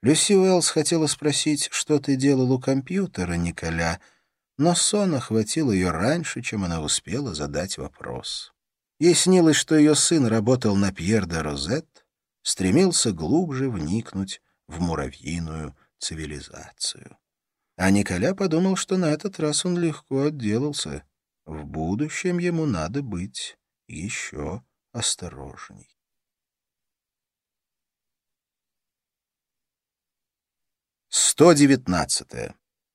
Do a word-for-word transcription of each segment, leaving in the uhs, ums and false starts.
Люси Уэллс хотела спросить, что ты делал у компьютера, Николя, но сон охватил ее раньше, чем она успела задать вопрос. Ей снилось, что ее сын работал на Пьер де Розет, стремился глубже вникнуть в муравьиную цивилизацию. А Николя подумал, что на этот раз он легко отделался. В будущем ему надо быть еще осторожней. сто девятнадцатое.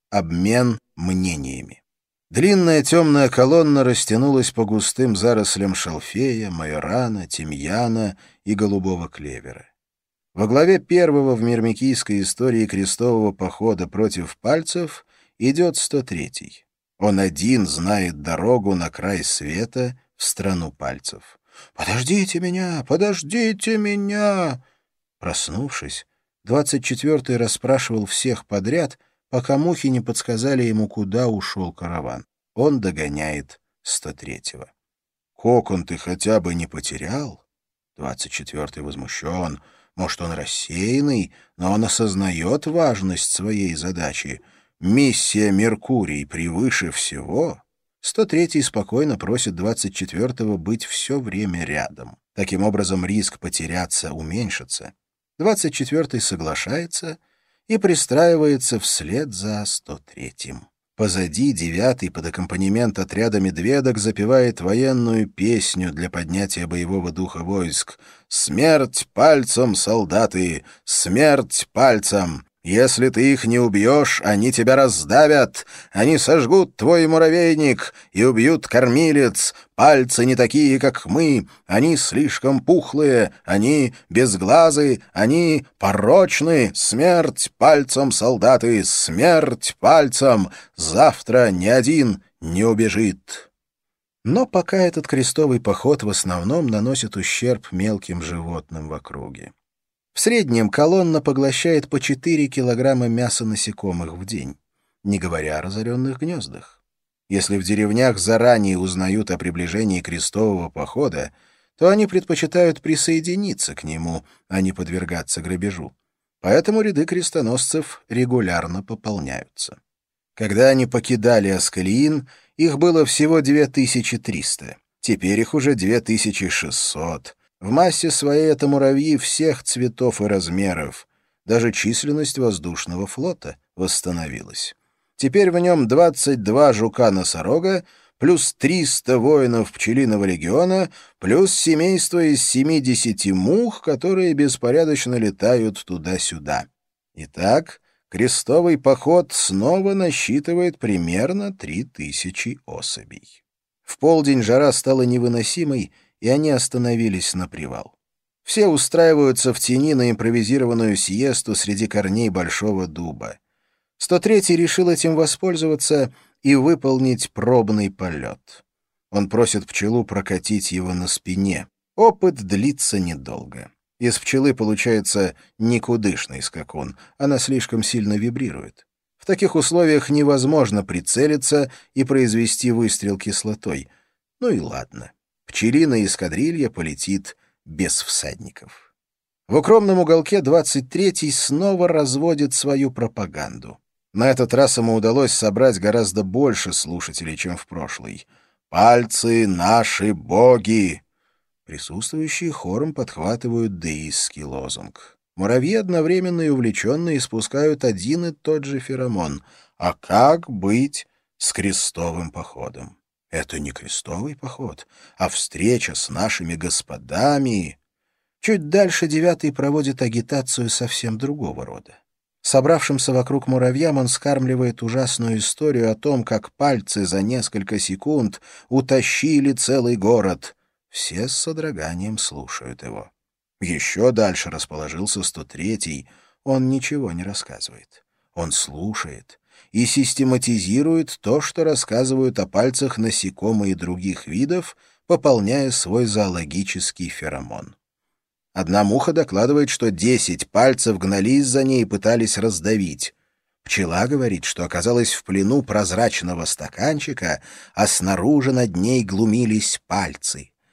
Обмен мнениями. Длинная темная колонна растянулась по густым зарослям шалфея, майорана, тимьяна и голубого клевера. Во главе первого в мирмикийской истории крестового похода против пальцев идет сто третий. Он один знает дорогу на край света в страну пальцев. «Подождите меня! Подождите меня!» Проснувшись, двадцать четвёртый расспрашивал всех подряд, пока мухи не подсказали ему, куда ушел караван. Он догоняет сто третьего. «Кокон ты хотя бы не потерял?» двадцать четвёртый возмущен. Может, он рассеянный, но он осознает важность своей задачи. Миссия «Меркурий» превыше всего. сто третий спокойно просит двадцать четвёртого быть все время рядом. Таким образом, риск потеряться уменьшится. двадцать четвёртый соглашается и пристраивается вслед за сто третьим. Позади девятый под аккомпанемент отряда медведок запевает военную песню для поднятия боевого духа войск. «Смерть пальцем, солдаты! Смерть пальцем! Если ты их не убьешь, они тебя раздавят! Они сожгут твой муравейник и убьют кормилец! Пальцы не такие, как мы! Они слишком пухлые! Они безглазы! Они порочны! Смерть пальцем, солдаты! Смерть пальцем! Завтра ни один не убежит!» Но пока этот крестовый поход в основном наносит ущерб мелким животным в округе. В среднем колонна поглощает по четыре килограмма мяса насекомых в день, не говоря о разоренных гнездах. Если в деревнях заранее узнают о приближении крестового похода, то они предпочитают присоединиться к нему, а не подвергаться грабежу. Поэтому ряды крестоносцев регулярно пополняются. Когда они покидали Аскалиин, их было всего две тысячи триста. Теперь их уже две тысячи шестьсот. В массе своей это муравьи всех цветов и размеров. Даже численность воздушного флота восстановилась. Теперь в нем двадцать два жука-носорога, плюс триста воинов пчелиного легиона, плюс семейство из семидесяти мух, которые беспорядочно летают туда-сюда. Итак, крестовый поход снова насчитывает примерно три тысячи особей. В полдень жара стала невыносимой, и они остановились на привал. Все устраиваются в тени на импровизированную сиесту среди корней большого дуба. сто третий решил этим воспользоваться и выполнить пробный полет. Он просит пчелу прокатить его на спине. Опыт длится недолго. Из пчелы получается никудышный скакун, она слишком сильно вибрирует. В таких условиях невозможно прицелиться и произвести выстрел кислотой. Ну и ладно. Пчелиная эскадрилья полетит без всадников. В укромном уголке двадцать третий снова разводит свою пропаганду. На этот раз ему удалось собрать гораздо больше слушателей, чем в прошлый. «Пальцы — наши боги!» Присутствующие хором подхватывают деистский лозунг. Муравьи одновременно и увлеченно испускают один и тот же феромон. А как быть с крестовым походом? Это не крестовый поход, а встреча с нашими господами. Чуть дальше девятый проводит агитацию совсем другого рода. Собравшимся вокруг муравьям он скармливает ужасную историю о том, как пальцы за несколько секунд утащили целый город. Все с содроганием слушают его. Еще дальше расположился сто третий. Он ничего не рассказывает. Он слушает и систематизирует то, что рассказывают о пальцах насекомых и других видов, пополняя свой зоологический феромон. Одна муха докладывает, что десять пальцев гнались за ней и пытались раздавить. Пчела говорит, что оказалась в плену прозрачного стаканчика, а снаружи над ней глумились пальцы.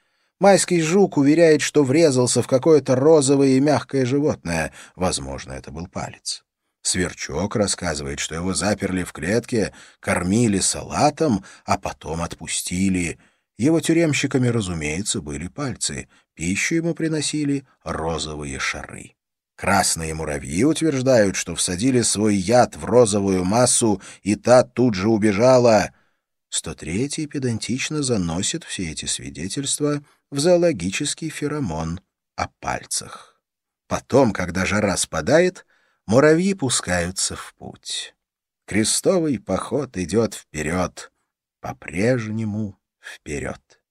Майский жук уверяет, что врезался в какое-то розовое и мягкое животное. Возможно, это был палец. Сверчок рассказывает, что его заперли в клетке, кормили салатом, а потом отпустили. Его тюремщиками, разумеется, были пальцы. Пищу ему приносили розовые шары. Красные муравьи утверждают, что всадили свой яд в розовую массу, и та тут же убежала. сто третий педантично заносит все эти свидетельства в зоологический феромон о пальцах. Потом, когда жара спадает, муравьи пускаются в путь. Крестовый поход идет вперед, по-прежнему вперед.